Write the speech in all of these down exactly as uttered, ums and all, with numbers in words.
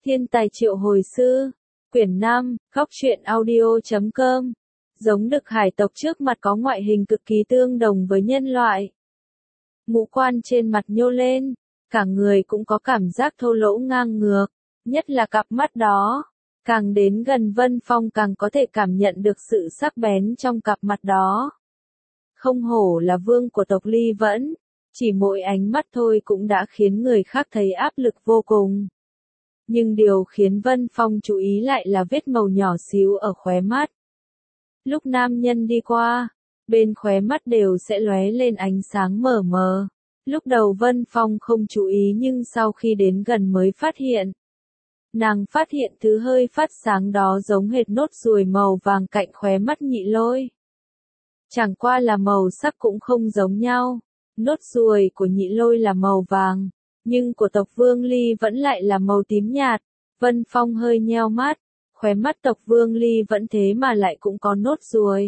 Thiên tài triệu hồi sư, quyển năm, góc truyện audio chấm com. Giống đực hải tộc trước mặt có ngoại hình cực kỳ tương đồng với nhân loại. Ngũ quan trên mặt nhô lên, cả người cũng có cảm giác thô lỗ ngang ngược, nhất là cặp mắt đó. Càng đến gần Vân Phong càng có thể cảm nhận được sự sắc bén trong cặp mặt đó. Không hổ là vương của tộc Ly Vẫn, chỉ mỗi ánh mắt thôi cũng đã khiến người khác thấy áp lực vô cùng. Nhưng điều khiến Vân Phong chú ý lại là vết màu nhỏ xíu ở khóe mắt. Lúc nam nhân đi qua, bên khóe mắt đều sẽ lóe lên ánh sáng mờ mờ. Lúc đầu Vân Phong không chú ý nhưng sau khi đến gần mới phát hiện. Nàng phát hiện thứ hơi phát sáng đó giống hệt nốt ruồi màu vàng cạnh khóe mắt Nhị Lôi. Chẳng qua là màu sắc cũng không giống nhau. Nốt ruồi của Nhị Lôi là màu vàng, nhưng của tộc Vương Ly vẫn lại là màu tím nhạt. Vân Phong hơi nheo mắt, khóe mắt tộc Vương Ly vẫn thế mà lại cũng có nốt ruồi.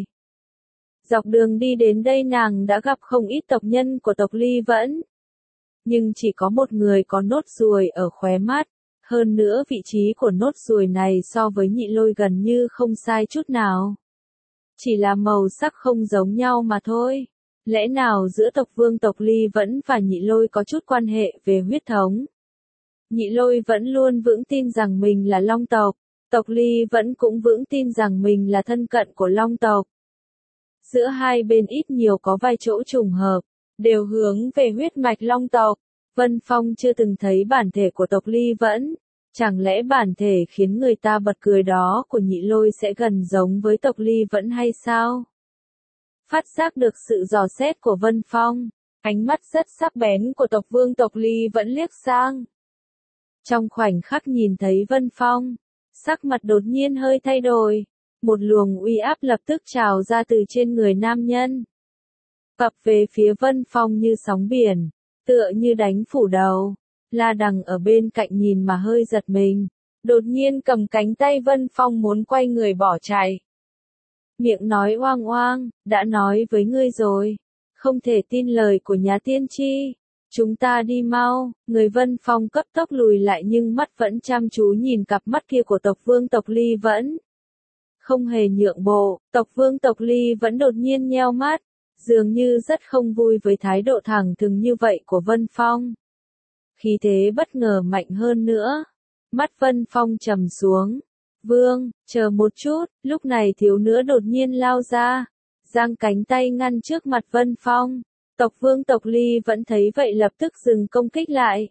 Dọc đường đi đến đây nàng đã gặp không ít tộc nhân của tộc Ly Vẫn. Nhưng chỉ có một người có nốt ruồi ở khóe mắt. Hơn nữa vị trí của nốt ruồi này so với Nhị Lôi gần như không sai chút nào. Chỉ là màu sắc không giống nhau mà thôi. Lẽ nào giữa tộc Vương tộc Ly Vẫn và Nhị Lôi có chút quan hệ về huyết thống? Nhị Lôi vẫn luôn vững tin rằng mình là Long tộc, tộc Ly Vẫn cũng vững tin rằng mình là thân cận của Long tộc. Giữa hai bên ít nhiều có vài chỗ trùng hợp, đều hướng về huyết mạch Long tộc. Vân Phong chưa từng thấy bản thể của tộc Ly Vẫn, chẳng lẽ bản thể khiến người ta bật cười đó của Nhị Lôi sẽ gần giống với tộc Ly Vẫn hay sao? Phát giác được sự dò xét của Vân Phong, ánh mắt rất sắc bén của tộc Vương tộc Ly Vẫn liếc sang. Trong khoảnh khắc nhìn thấy Vân Phong, sắc mặt đột nhiên hơi thay đổi, một luồng uy áp lập tức trào ra từ trên người nam nhân. Vập về phía Vân Phong như sóng biển, tựa như đánh phủ đầu. La Đằng ở bên cạnh nhìn mà hơi giật mình, đột nhiên cầm cánh tay Vân Phong muốn quay người bỏ chạy. Miệng nói oang oang, đã nói với ngươi rồi, không thể tin lời của nhà tiên tri, chúng ta đi mau. Người Vân Phong cấp tốc lùi lại nhưng mắt vẫn chăm chú nhìn cặp mắt kia của tộc Vương tộc Ly Vẫn. Không hề nhượng bộ, tộc Vương tộc Ly Vẫn đột nhiên nheo mắt, dường như rất không vui với thái độ thẳng thừng như vậy của Vân Phong. Khí thế bất ngờ mạnh hơn nữa, mắt Vân Phong trầm xuống. Vương, chờ một chút, lúc này thiếu nữ đột nhiên lao ra, giang cánh tay ngăn trước mặt Vân Phong. Tộc Vương tộc Ly Vẫn thấy vậy lập tức dừng công kích lại.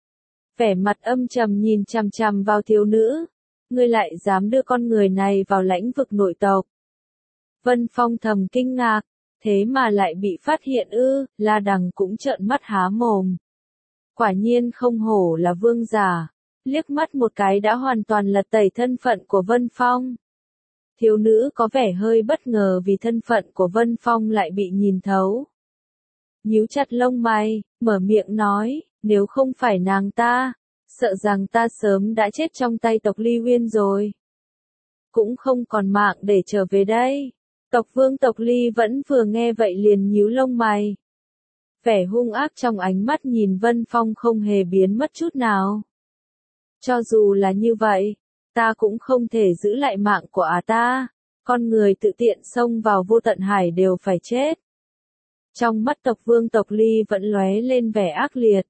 Vẻ mặt âm trầm nhìn chằm chằm vào thiếu nữ. Ngươi lại dám đưa con người này vào lãnh vực nội tộc. Vân Phong thầm kinh ngạc, thế mà lại bị phát hiện ư? La Đằng cũng trợn mắt há mồm. Quả nhiên không hổ là vương giả. Liếc mắt một cái đã hoàn toàn lật tẩy thân phận của Vân Phong. Thiếu nữ có vẻ hơi bất ngờ vì thân phận của Vân Phong lại bị nhìn thấu. Nhíu chặt lông mày, mở miệng nói, nếu không phải nàng ta, sợ rằng ta sớm đã chết trong tay tộc Ly Uyên rồi. Cũng không còn mạng để trở về đây. Tộc Vương tộc Ly Vẫn vừa nghe vậy liền nhíu lông mày. Vẻ hung ác trong ánh mắt nhìn Vân Phong không hề biến mất chút nào. Cho dù là như vậy, ta cũng không thể giữ lại mạng của à ta, con người tự tiện xông vào vô tận hải đều phải chết. Trong mắt tộc Vương tộc Ly Vẫn lóe lên vẻ ác liệt.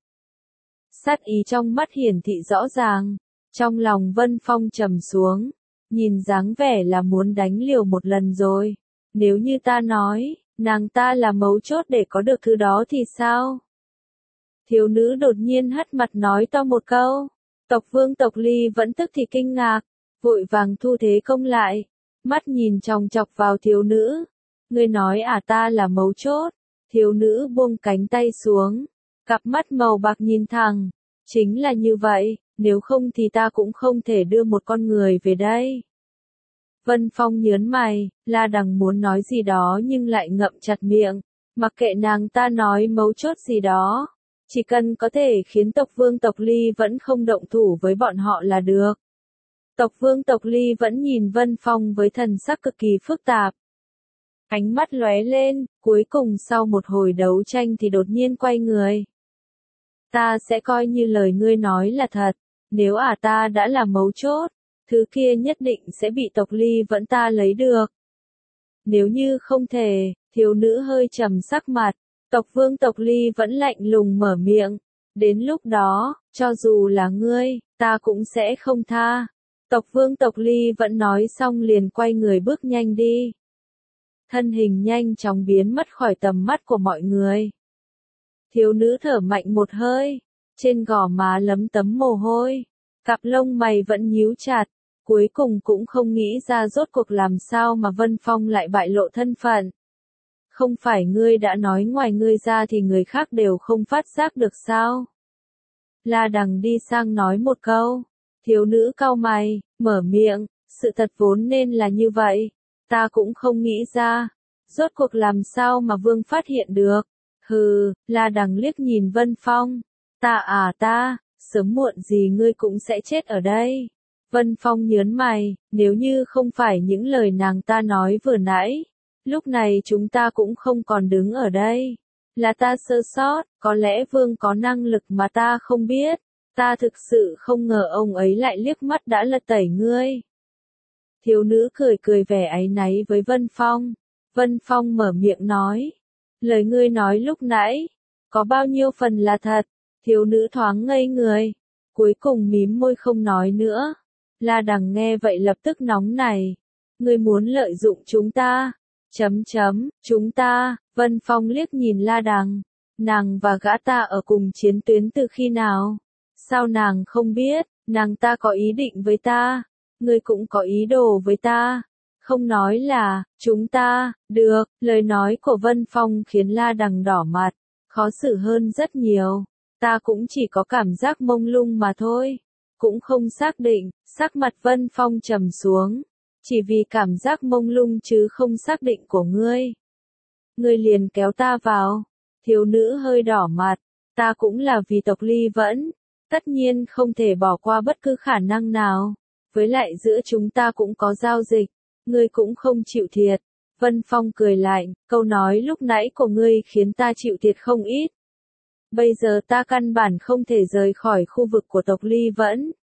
Sát ý trong mắt hiển thị rõ ràng, trong lòng Vân Phong trầm xuống, nhìn dáng vẻ là muốn đánh liều một lần rồi. Nếu như ta nói, nàng ta là mấu chốt để có được thứ đó thì sao? Thiếu nữ đột nhiên hất mặt nói to một câu. Tộc Vương tộc Ly Vẫn tức thì kinh ngạc, vội vàng thu thế công lại, mắt nhìn chòng chọc vào thiếu nữ. Ngươi nói à ta là mấu chốt. Thiếu nữ buông cánh tay xuống, cặp mắt màu bạc nhìn thẳng. Chính là như vậy, nếu không thì ta cũng không thể đưa một con người về đây. Vân Phong nhớn mày, La Đằng muốn nói gì đó nhưng lại ngậm chặt miệng, mặc kệ nàng ta nói mấu chốt gì đó. Chỉ cần có thể khiến tộc Vương tộc Ly Vẫn không động thủ với bọn họ là được. Tộc Vương tộc Ly Vẫn nhìn Vân Phong với thần sắc cực kỳ phức tạp. Ánh mắt lóe lên, cuối cùng sau một hồi đấu tranh thì đột nhiên quay người. Ta sẽ coi như lời ngươi nói là thật, Nếu à ta đã là mấu chốt, thứ kia nhất định sẽ bị tộc Ly Vẫn ta lấy được. Nếu như không thể, thiếu nữ hơi trầm sắc mặt, tộc vương tộc Ly Vẫn lạnh lùng mở miệng. Đến lúc đó, cho dù là ngươi, ta cũng sẽ không tha. Tộc vương tộc Ly Vẫn nói xong liền quay người bước nhanh đi. Thân hình nhanh chóng biến mất khỏi tầm mắt của mọi người. Thiếu nữ thở mạnh một hơi, trên gò má lấm tấm mồ hôi, cặp lông mày vẫn nhíu chặt, cuối cùng cũng không nghĩ ra rốt cuộc làm sao mà Vân Phong lại bại lộ thân phận. Không phải ngươi đã nói ngoài ngươi ra thì người khác đều không phát giác được sao? La Đằng đi sang nói một câu, thiếu nữ cau mày, mở miệng, sự thật vốn nên là như vậy, ta cũng không nghĩ ra, rốt cuộc làm sao mà Vương phát hiện được. Hừ, La Đằng liếc nhìn Vân Phong, ta à ta, sớm muộn gì ngươi cũng sẽ chết ở đây. Vân Phong nhớn mày, nếu như không phải những lời nàng ta nói vừa nãy, lúc này chúng ta cũng không còn đứng ở đây. Là ta sơ sót, có lẽ Vương có năng lực mà ta không biết. Ta thực sự không ngờ ông ấy lại liếc mắt đã lật tẩy ngươi. Thiếu nữ cười cười vẻ áy náy với Vân Phong. Vân Phong mở miệng nói. Lời ngươi nói lúc nãy, có bao nhiêu phần là thật? Thiếu nữ thoáng ngây người. Cuối cùng mím môi không nói nữa. La Đằng nghe vậy lập tức nóng nảy. Ngươi muốn lợi dụng chúng ta. Chấm chấm, chúng ta, Vân Phong liếc nhìn La Đằng. Nàng và gã ta ở cùng chiến tuyến từ khi nào? Sao nàng không biết, nàng ta có ý định với ta, ngươi cũng có ý đồ với ta. Không nói là, chúng ta, được, lời nói của Vân Phong khiến La Đằng đỏ mặt, khó xử hơn rất nhiều. Ta cũng chỉ có cảm giác mông lung mà thôi, cũng không xác định, sắc mặt Vân Phong trầm xuống. Chỉ vì cảm giác mông lung chứ không xác định của ngươi. Ngươi liền kéo ta vào. Thiếu nữ hơi đỏ mặt. Ta cũng là vì tộc Ly Vẫn. Tất nhiên không thể bỏ qua bất cứ khả năng nào. Với lại giữa chúng ta cũng có giao dịch. Ngươi cũng không chịu thiệt. Vân Phong cười lạnh. Câu nói lúc nãy của ngươi khiến ta chịu thiệt không ít. Bây giờ ta căn bản không thể rời khỏi khu vực của tộc Ly Vẫn.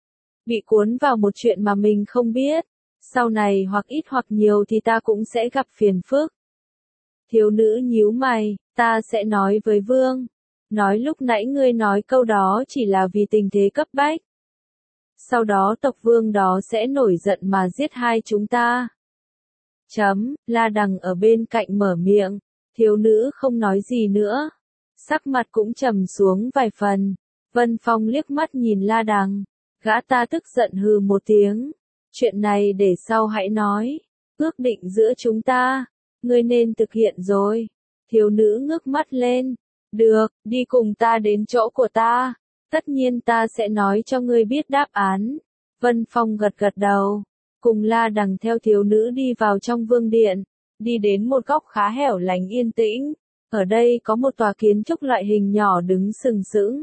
Bị cuốn vào một chuyện mà mình không biết. Sau này hoặc ít hoặc nhiều thì ta cũng sẽ gặp phiền phức. Thiếu nữ nhíu mày, ta sẽ nói với Vương. Nói lúc nãy ngươi nói câu đó chỉ là vì tình thế cấp bách. Sau đó tộc Vương đó sẽ nổi giận mà giết hai chúng ta. Chấm, La Đằng ở bên cạnh mở miệng. Thiếu nữ không nói gì nữa. Sắc mặt cũng trầm xuống vài phần. Vân Phong liếc mắt nhìn La Đằng. Gã ta tức giận hừ một tiếng. Chuyện này để sau hãy nói. Ước định giữa chúng ta. Ngươi nên thực hiện rồi. Thiếu nữ ngước mắt lên. Được, đi cùng ta đến chỗ của ta. Tất nhiên ta sẽ nói cho ngươi biết đáp án. Vân Phong gật gật đầu. Cùng La Đằng theo thiếu nữ đi vào trong vương điện. Đi đến một góc khá hẻo lánh yên tĩnh. Ở đây có một tòa kiến trúc loại hình nhỏ đứng sừng sững.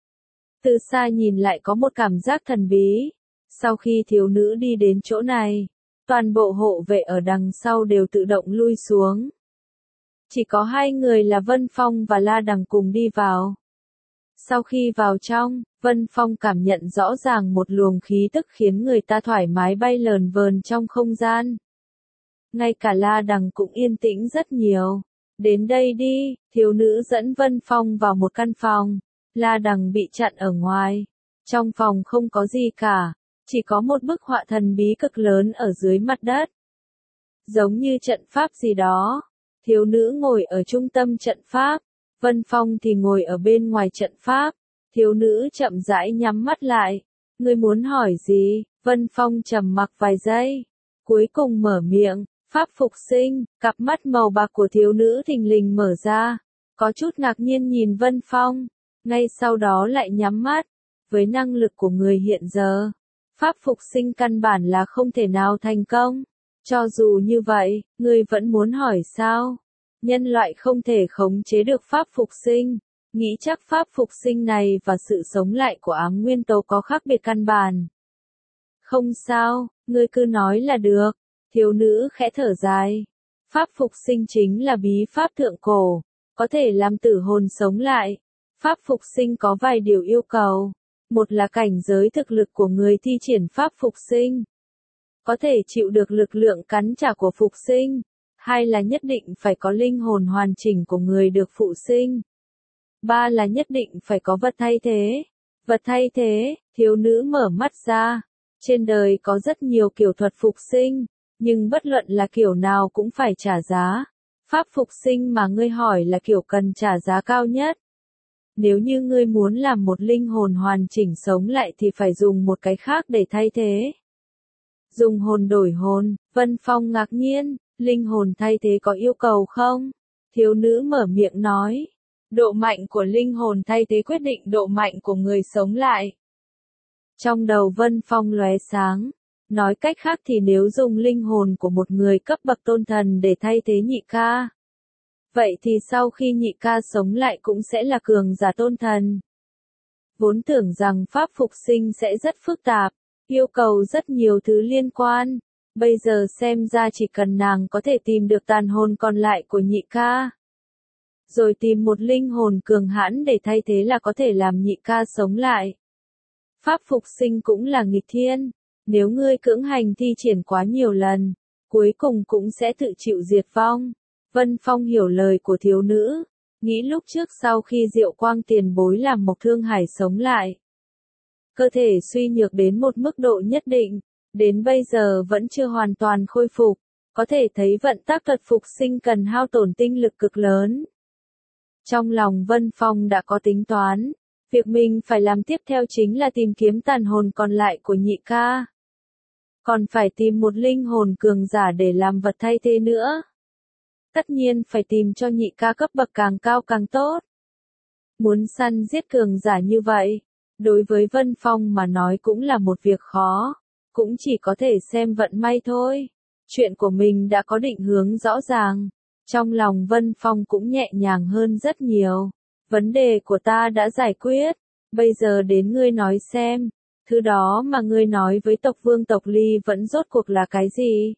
Từ xa nhìn lại có một cảm giác thần bí. Sau khi thiếu nữ đi đến chỗ này, toàn bộ hộ vệ ở đằng sau đều tự động lui xuống. Chỉ có hai người là Vân Phong và La Đằng cùng đi vào. Sau khi vào trong, Vân Phong cảm nhận rõ ràng một luồng khí tức khiến người ta thoải mái bay lờn vờn trong không gian. Ngay cả La Đằng cũng yên tĩnh rất nhiều. Đến đây đi, thiếu nữ dẫn Vân Phong vào một căn phòng. La Đằng bị chặn ở ngoài. Trong phòng không có gì cả. Chỉ có một bức họa thần bí cực lớn ở dưới mặt đất. Giống như trận pháp gì đó. Thiếu nữ ngồi ở trung tâm trận pháp. Vân Phong thì ngồi ở bên ngoài trận pháp. Thiếu nữ chậm rãi nhắm mắt lại. Ngươi muốn hỏi gì? Vân Phong trầm mặc vài giây. Cuối cùng mở miệng. Pháp phục sinh. Cặp mắt màu bạc của thiếu nữ thình lình mở ra. Có chút ngạc nhiên nhìn Vân Phong. Ngay sau đó lại nhắm mắt. Với năng lực của người hiện giờ. Pháp phục sinh căn bản là không thể nào thành công. Cho dù như vậy, ngươi vẫn muốn hỏi sao? Nhân loại không thể khống chế được pháp phục sinh. Nghĩ chắc pháp phục sinh này và sự sống lại của ám nguyên tố có khác biệt căn bản. Không sao, ngươi cứ nói là được. Thiếu nữ khẽ thở dài. Pháp phục sinh chính là bí pháp thượng cổ. Có thể làm tử hồn sống lại. Pháp phục sinh có vài điều yêu cầu. Một là cảnh giới thực lực của người thi triển pháp phục sinh, có thể chịu được lực lượng cắn trả của phục sinh. Hai là nhất định phải có linh hồn hoàn chỉnh của người được phụ sinh. Ba là nhất định phải có vật thay thế. Vật thay thế, thiếu nữ mở mắt ra. Trên đời có rất nhiều kiểu thuật phục sinh, nhưng bất luận là kiểu nào cũng phải trả giá. Pháp phục sinh mà ngươi hỏi là kiểu cần trả giá cao nhất. Nếu như ngươi muốn làm một linh hồn hoàn chỉnh sống lại thì phải dùng một cái khác để thay thế. Dùng hồn đổi hồn, Vân Phong ngạc nhiên, linh hồn thay thế có yêu cầu không? Thiếu nữ mở miệng nói. Độ mạnh của linh hồn thay thế quyết định độ mạnh của người sống lại. Trong đầu Vân Phong lóe sáng. Nói cách khác thì nếu dùng linh hồn của một người cấp bậc tôn thần để thay thế nhị ca, vậy thì sau khi nhị ca sống lại cũng sẽ là cường giả tôn thần. Vốn tưởng rằng pháp phục sinh sẽ rất phức tạp, yêu cầu rất nhiều thứ liên quan. Bây giờ xem ra chỉ cần nàng có thể tìm được tàn hồn còn lại của nhị ca, rồi tìm một linh hồn cường hãn để thay thế là có thể làm nhị ca sống lại. Pháp phục sinh cũng là nghịch thiên. Nếu ngươi cưỡng hành thi triển quá nhiều lần, cuối cùng cũng sẽ tự chịu diệt vong. Vân Phong hiểu lời của thiếu nữ, nghĩ lúc trước sau khi Diệu Quang tiền bối làm Mộc Thương Hải sống lại, cơ thể suy nhược đến một mức độ nhất định, đến bây giờ vẫn chưa hoàn toàn khôi phục, có thể thấy vận tắc thuật phục sinh cần hao tổn tinh lực cực lớn. Trong lòng Vân Phong đã có tính toán, việc mình phải làm tiếp theo chính là tìm kiếm tàn hồn còn lại của nhị ca. Còn phải tìm một linh hồn cường giả để làm vật thay thế nữa. Tất nhiên phải tìm cho nhị ca cấp bậc càng cao càng tốt. Muốn săn giết cường giả như vậy, đối với Vân Phong mà nói cũng là một việc khó, cũng chỉ có thể xem vận may thôi. Chuyện của mình đã có định hướng rõ ràng, trong lòng Vân Phong cũng nhẹ nhàng hơn rất nhiều. Vấn đề của ta đã giải quyết, bây giờ đến ngươi nói xem. Thứ đó mà ngươi nói với tộc Vương tộc Ly vẫn rốt cuộc là cái gì?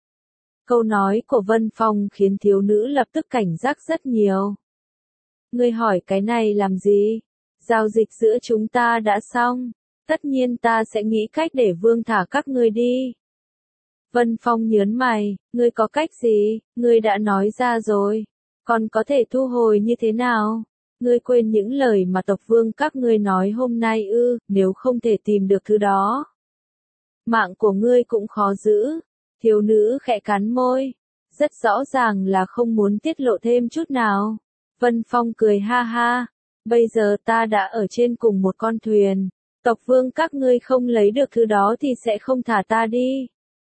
Câu nói của Vân Phong khiến thiếu nữ lập tức cảnh giác rất nhiều. Ngươi hỏi cái này làm gì? Giao dịch giữa chúng ta đã xong, tất nhiên ta sẽ nghĩ cách để Vương thả các ngươi đi. Vân Phong nhớn mày, ngươi có cách gì? Ngươi đã nói ra rồi, còn có thể thu hồi như thế nào? Ngươi quên những lời mà tộc Vương các ngươi nói hôm nay ư? Nếu không thể tìm được thứ đó, mạng của ngươi cũng khó giữ. Thiếu nữ khẽ cắn môi, rất rõ ràng là không muốn tiết lộ thêm chút nào. Vân Phong cười ha ha, bây giờ ta đã ở trên cùng một con thuyền, tộc Vương các ngươi không lấy được thứ đó thì sẽ không thả ta đi.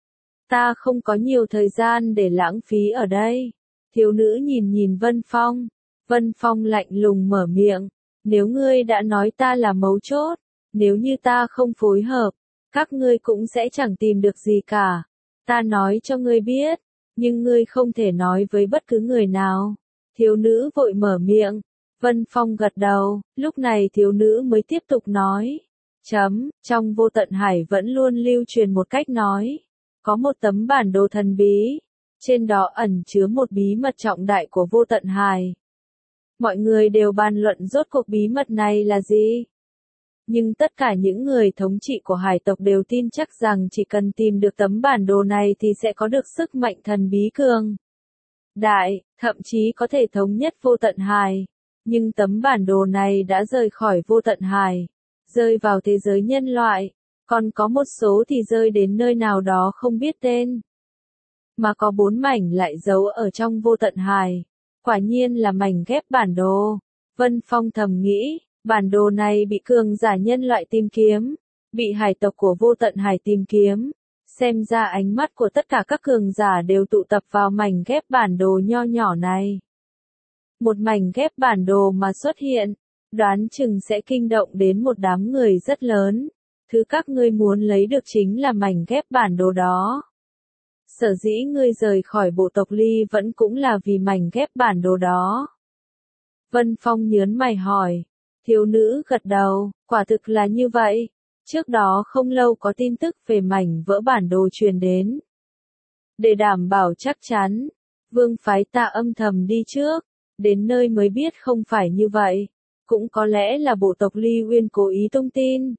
Ta không có nhiều thời gian để lãng phí ở đây. Thiếu nữ nhìn nhìn Vân Phong. Vân Phong lạnh lùng mở miệng, nếu ngươi đã nói ta là mấu chốt, nếu như ta không phối hợp, các ngươi cũng sẽ chẳng tìm được gì cả. Ta nói cho ngươi biết, nhưng ngươi không thể nói với bất cứ người nào. Thiếu nữ vội mở miệng, Vân Phong gật đầu, lúc này thiếu nữ mới tiếp tục nói. Chấm, trong Vô Tận Hải vẫn luôn lưu truyền một cách nói, có một tấm bản đồ thần bí, trên đó ẩn chứa một bí mật trọng đại của Vô Tận Hải. Mọi người đều bàn luận rốt cuộc bí mật này là gì. Nhưng tất cả những người thống trị của hải tộc đều tin chắc rằng chỉ cần tìm được tấm bản đồ này thì sẽ có được sức mạnh thần bí cường đại, thậm chí có thể thống nhất Vô Tận Hải. Nhưng tấm bản đồ này đã rời khỏi Vô Tận Hải, rơi vào thế giới nhân loại, còn có một số thì rơi đến nơi nào đó không biết tên. Mà có bốn mảnh lại giấu ở trong Vô Tận Hải. Quả nhiên là mảnh ghép bản đồ. Vân Phong thầm nghĩ, bản đồ này bị cường giả nhân loại tìm kiếm, bị hải tộc của Vô Tận Hải tìm kiếm. Xem ra ánh mắt của tất cả các cường giả đều tụ tập vào mảnh ghép bản đồ nho nhỏ này. Một mảnh ghép bản đồ mà xuất hiện, đoán chừng sẽ kinh động đến một đám người rất lớn. Thứ các ngươi muốn lấy được chính là mảnh ghép bản đồ đó. Sở dĩ ngươi rời khỏi bộ tộc Ly vẫn cũng là vì mảnh ghép bản đồ đó. Vân Phong nhớn mày hỏi. Thiếu nữ gật đầu, quả thực là như vậy. Trước đó không lâu có tin tức về mảnh vỡ bản đồ truyền đến. Để đảm bảo chắc chắn, Vương phái ta âm thầm đi trước, đến nơi mới biết không phải như vậy. Cũng có lẽ là bộ tộc Ly Uyên cố ý tung tin.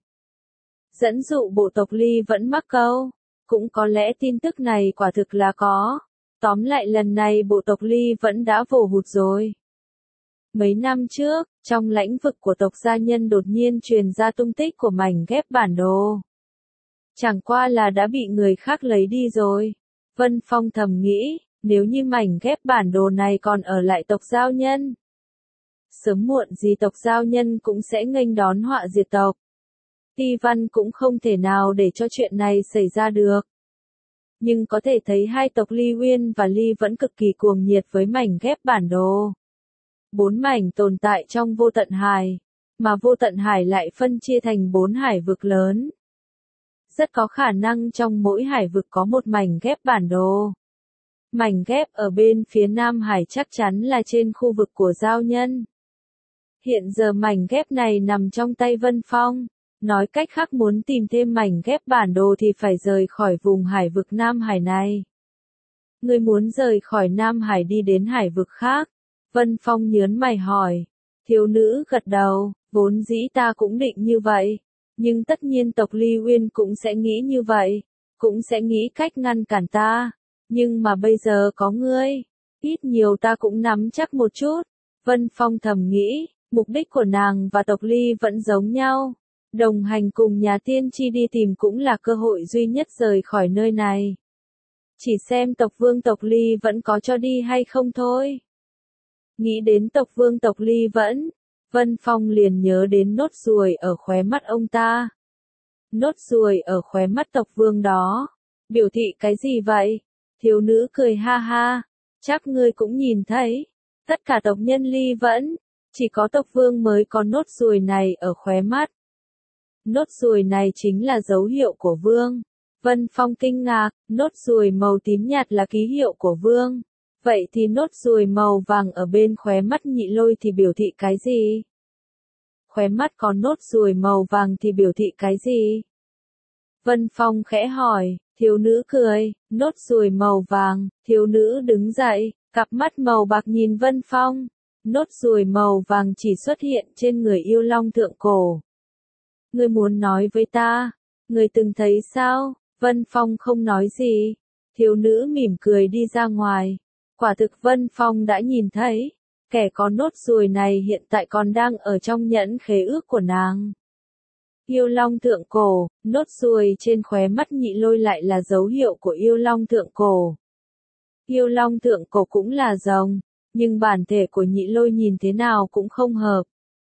Dẫn dụ bộ tộc Ly vẫn mắc câu. Cũng có lẽ tin tức này quả thực là có. Tóm lại lần này bộ tộc Ly vẫn đã vồ hụt rồi. Mấy năm trước, trong lãnh vực của tộc gia nhân đột nhiên truyền ra tung tích của mảnh ghép bản đồ. Chẳng qua là đã bị người khác lấy đi rồi. Vân Phong thầm nghĩ, nếu như mảnh ghép bản đồ này còn ở lại tộc giao nhân, sớm muộn gì tộc giao nhân cũng sẽ nghênh đón họa diệt tộc. Ti Văn cũng không thể nào để cho chuyện này xảy ra được. Nhưng có thể thấy hai tộc Ly Uyên và Ly vẫn cực kỳ cuồng nhiệt với mảnh ghép bản đồ. Bốn mảnh tồn tại trong vô tận hải, mà vô tận hải lại phân chia thành bốn hải vực lớn. Rất có khả năng trong mỗi hải vực có một mảnh ghép bản đồ. Mảnh ghép ở bên phía Nam Hải chắc chắn là trên khu vực của giao nhân. Hiện giờ mảnh ghép này nằm trong tay Vân Phong. Nói cách khác muốn tìm thêm mảnh ghép bản đồ thì phải rời khỏi vùng hải vực Nam Hải này. Ngươi muốn rời khỏi Nam Hải đi đến hải vực khác? Vân Phong nhớn mày hỏi. Thiếu nữ gật đầu, vốn dĩ ta cũng định như vậy. Nhưng tất nhiên tộc Ly Uyên cũng sẽ nghĩ như vậy. Cũng sẽ nghĩ cách ngăn cản ta. Nhưng mà bây giờ có ngươi. Ít nhiều ta cũng nắm chắc một chút. Vân Phong thầm nghĩ, mục đích của nàng và tộc Ly vẫn giống nhau. Đồng hành cùng nhà tiên tri đi tìm cũng là cơ hội duy nhất rời khỏi nơi này. Chỉ xem tộc vương tộc Ly vẫn có cho đi hay không thôi. Nghĩ đến tộc vương tộc Ly vẫn, Vân Phong liền nhớ đến nốt ruồi ở khóe mắt ông ta. Nốt ruồi ở khóe mắt tộc vương đó, biểu thị cái gì vậy? Thiếu nữ cười ha ha, chắc ngươi cũng nhìn thấy, tất cả tộc nhân Ly vẫn, chỉ có tộc vương mới có nốt ruồi này ở khóe mắt. Nốt ruồi này chính là dấu hiệu của vương. Vân Phong kinh ngạc, nốt ruồi màu tím nhạt là ký hiệu của vương. Vậy thì nốt ruồi màu vàng ở bên khóe mắt Nhị Lôi thì biểu thị cái gì? Khóe mắt có nốt ruồi màu vàng thì biểu thị cái gì? Vân Phong khẽ hỏi, thiếu nữ cười, nốt ruồi màu vàng, thiếu nữ đứng dậy, cặp mắt màu bạc nhìn Vân Phong. Nốt ruồi màu vàng chỉ xuất hiện trên người yêu long thượng cổ. Ngươi muốn nói với ta, ngươi từng thấy sao? Vân Phong không nói gì. Thiếu nữ mỉm cười đi ra ngoài. Quả thực Vân Phong đã nhìn thấy, kẻ có nốt ruồi này hiện tại còn đang ở trong nhẫn khế ước của nàng. Yêu long thượng cổ, nốt ruồi trên khóe mắt Nhị Lôi lại là dấu hiệu của yêu long thượng cổ. Yêu long thượng cổ cũng là rồng, nhưng bản thể của Nhị Lôi nhìn thế nào cũng không hợp.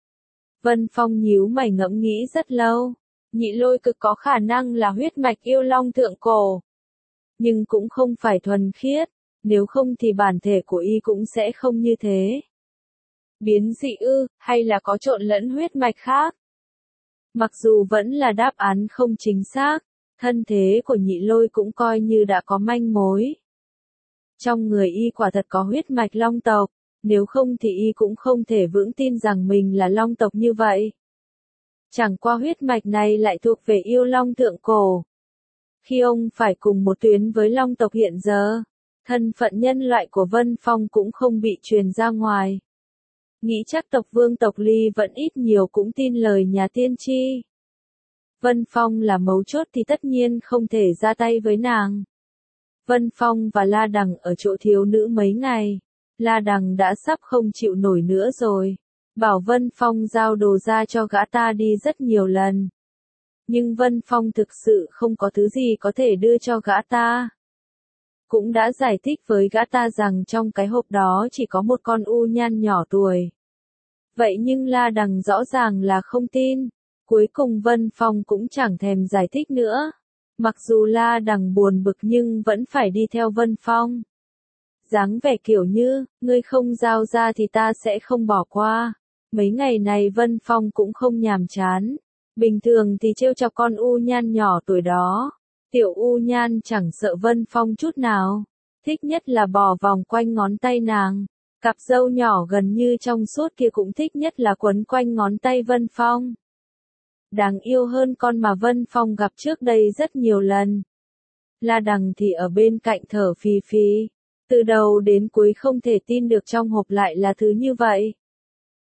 Vân Phong nhíu mày ngẫm nghĩ rất lâu. Nhị Lôi cực có khả năng là huyết mạch yêu long thượng cổ. Nhưng cũng không phải thuần khiết, nếu không thì bản thể của y cũng sẽ không như thế. Biến dị ư, hay là có trộn lẫn huyết mạch khác? Mặc dù vẫn là đáp án không chính xác, thân thế của Nhị Lôi cũng coi như đã có manh mối. Trong người y quả thật có huyết mạch long tộc. Nếu không thì y cũng không thể vững tin rằng mình là long tộc như vậy. Chẳng qua huyết mạch này lại thuộc về yêu long thượng cổ. Khi ông phải cùng một tuyến với long tộc hiện giờ, thân phận nhân loại của Vân Phong cũng không bị truyền ra ngoài. Nghĩ chắc tộc vương tộc Ly vẫn ít nhiều cũng tin lời nhà tiên tri. Vân Phong là mấu chốt thì tất nhiên không thể ra tay với nàng. Vân Phong và La Đằng ở chỗ thiếu nữ mấy ngày. La Đằng đã sắp không chịu nổi nữa rồi. Bảo Vân Phong giao đồ ra cho gã ta đi rất nhiều lần. Nhưng Vân Phong thực sự không có thứ gì có thể đưa cho gã ta. Cũng đã giải thích với gã ta rằng trong cái hộp đó chỉ có một con u nhan nhỏ tuổi. Vậy nhưng La Đằng rõ ràng là không tin. Cuối cùng Vân Phong cũng chẳng thèm giải thích nữa. Mặc dù La Đằng buồn bực nhưng vẫn phải đi theo Vân Phong. Dáng vẻ kiểu như, ngươi không giao ra thì ta sẽ không bỏ qua. Mấy ngày này Vân Phong cũng không nhàm chán. Bình thường thì trêu chọc con u nhan nhỏ tuổi đó. Tiểu u nhan chẳng sợ Vân Phong chút nào. Thích nhất là bò vòng quanh ngón tay nàng. Cặp râu nhỏ gần như trong suốt kia cũng thích nhất là quấn quanh ngón tay Vân Phong. Đáng yêu hơn con mà Vân Phong gặp trước đây rất nhiều lần. La Đằng thì ở bên cạnh thở phì phì. Từ đầu đến cuối không thể tin được trong hộp lại là thứ như vậy.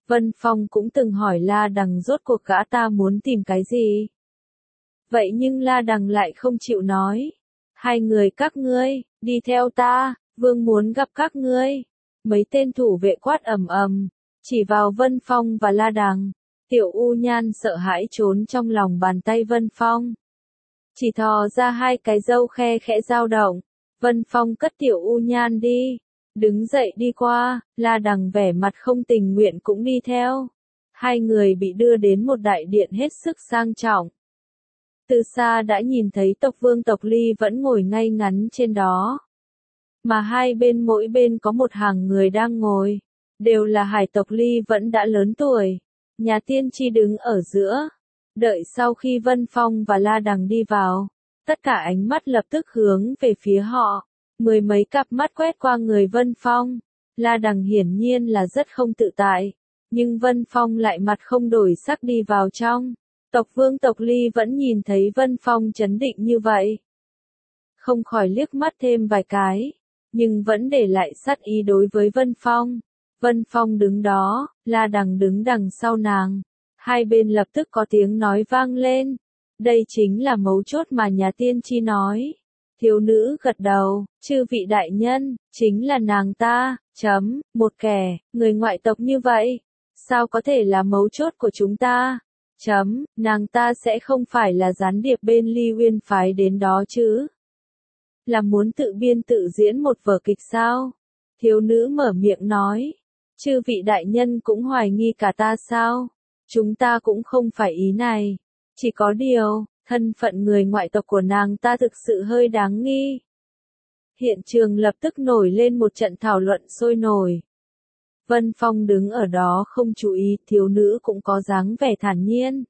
Vân Phong cũng từng hỏi La Đằng rốt cuộc gã ta muốn tìm cái gì. Vậy nhưng La Đằng lại không chịu nói. Hai người các ngươi, đi theo ta, vương muốn gặp các ngươi. Mấy tên thủ vệ quát ầm ầm, chỉ vào Vân Phong và La Đằng. Tiểu U Nhan sợ hãi trốn trong lòng bàn tay Vân Phong. Chỉ thò ra hai cái râu khe khẽ dao động. Vân Phong cất Tiểu U Nhan đi. Đứng dậy đi qua, La Đằng vẻ mặt không tình nguyện cũng đi theo. Hai người bị đưa đến một đại điện hết sức sang trọng. Từ xa đã nhìn thấy tộc vương tộc Ly vẫn ngồi ngay ngắn trên đó. Mà hai bên mỗi bên có một hàng người đang ngồi. Đều là hải tộc Ly vẫn đã lớn tuổi. Nhà tiên tri đứng ở giữa. Đợi sau khi Vân Phong và La Đằng đi vào, tất cả ánh mắt lập tức hướng về phía họ. Mười mấy cặp mắt quét qua người Vân Phong. La Đằng hiển nhiên là rất không tự tại. Nhưng Vân Phong lại mặt không đổi sắc đi vào trong. Tộc vương tộc Ly vẫn nhìn thấy Vân Phong trấn định như vậy. Không khỏi liếc mắt thêm vài cái. Nhưng vẫn để lại sát ý đối với Vân Phong. Vân Phong đứng đó, La Đằng đứng đằng sau nàng. Hai bên lập tức có tiếng nói vang lên. Đây chính là mấu chốt mà nhà tiên tri nói. Thiếu nữ gật đầu, chư vị đại nhân, chính là nàng ta, chấm, một kẻ, người ngoại tộc như vậy. Sao có thể là mấu chốt của chúng ta? Chấm, nàng ta sẽ không phải là gián điệp bên Ly Uyên phái đến đó chứ? Là muốn tự biên tự diễn một vở kịch sao? Thiếu nữ mở miệng nói. Chư vị đại nhân cũng hoài nghi cả ta sao? Chúng ta cũng không phải ý này. Chỉ có điều, thân phận người ngoại tộc của nàng ta thực sự hơi đáng nghi. Hiện trường lập tức nổi lên một trận thảo luận sôi nổi. Vân Phong đứng ở đó không chú ý, thiếu nữ cũng có dáng vẻ thản nhiên.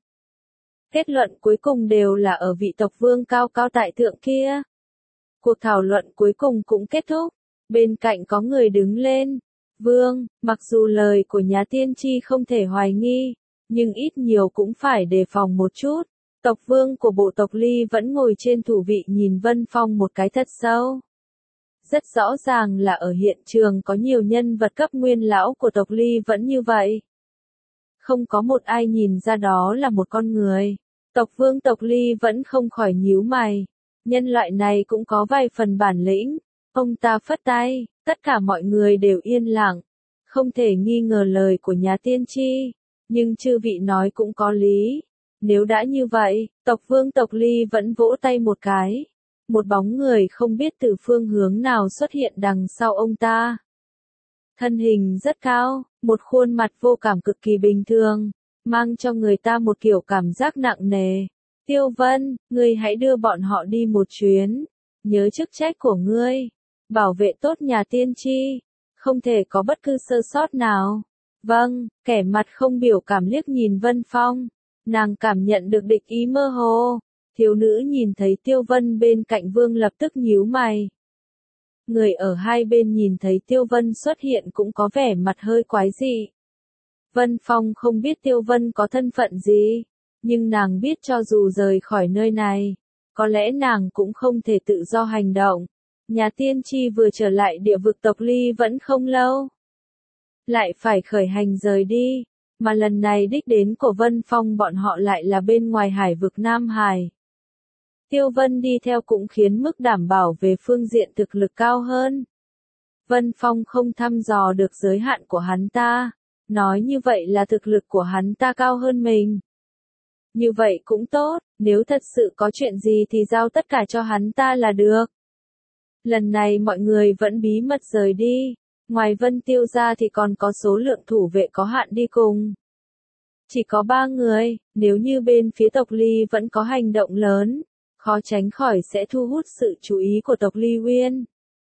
Kết luận cuối cùng đều là ở vị tộc vương cao cao tại thượng kia. Cuộc thảo luận cuối cùng cũng kết thúc. Bên cạnh có người đứng lên. Vương, mặc dù lời của nhà tiên tri không thể hoài nghi, nhưng ít nhiều cũng phải đề phòng một chút. Tộc vương của bộ tộc Ly vẫn ngồi trên thủ vị nhìn Vân Phong một cái thật sâu. Rất rõ ràng là ở hiện trường có nhiều nhân vật cấp nguyên lão của tộc Ly vẫn như vậy. Không có một ai nhìn ra đó là một con người. Tộc vương tộc Ly vẫn không khỏi nhíu mày. Nhân loại này cũng có vài phần bản lĩnh. Ông ta phất tay, tất cả mọi người đều yên lặng. Không thể nghi ngờ lời của nhà tiên tri. Nhưng chư vị nói cũng có lý. Nếu đã như vậy, tộc vương tộc Ly vẫn vỗ tay một cái. Một bóng người không biết từ phương hướng nào xuất hiện đằng sau ông ta. Thân hình rất cao, một khuôn mặt vô cảm cực kỳ bình thường, mang cho người ta một kiểu cảm giác nặng nề. Tiêu Vân, ngươi hãy đưa bọn họ đi một chuyến. Nhớ chức trách của ngươi. Bảo vệ tốt nhà tiên tri. Không thể có bất cứ sơ sót nào. Vâng, kẻ mặt không biểu cảm liếc nhìn Vân Phong. Nàng cảm nhận được địch ý mơ hồ. Thiếu nữ nhìn thấy Tiêu Vân bên cạnh vương lập tức nhíu mày. Người ở hai bên nhìn thấy Tiêu Vân xuất hiện cũng có vẻ mặt hơi quái dị. Vân Phong không biết Tiêu Vân có thân phận gì, nhưng nàng biết cho dù rời khỏi nơi này, có lẽ nàng cũng không thể tự do hành động. Nhà tiên tri vừa trở lại địa vực tộc Ly vẫn không lâu. Lại phải khởi hành rời đi, mà lần này đích đến của Vân Phong bọn họ lại là bên ngoài hải vực Nam Hải. Tiêu Vân đi theo cũng khiến mức đảm bảo về phương diện thực lực cao hơn. Vân Phong không thăm dò được giới hạn của hắn ta, nói như vậy là thực lực của hắn ta cao hơn mình. Như vậy cũng tốt, nếu thật sự có chuyện gì thì giao tất cả cho hắn ta là được. Lần này mọi người vẫn bí mật rời đi, ngoài Vân Tiêu ra thì còn có số lượng thủ vệ có hạn đi cùng. Chỉ có ba người, nếu như bên phía tộc Ly vẫn có hành động lớn, khó tránh khỏi sẽ thu hút sự chú ý của tộc Ly Uyên.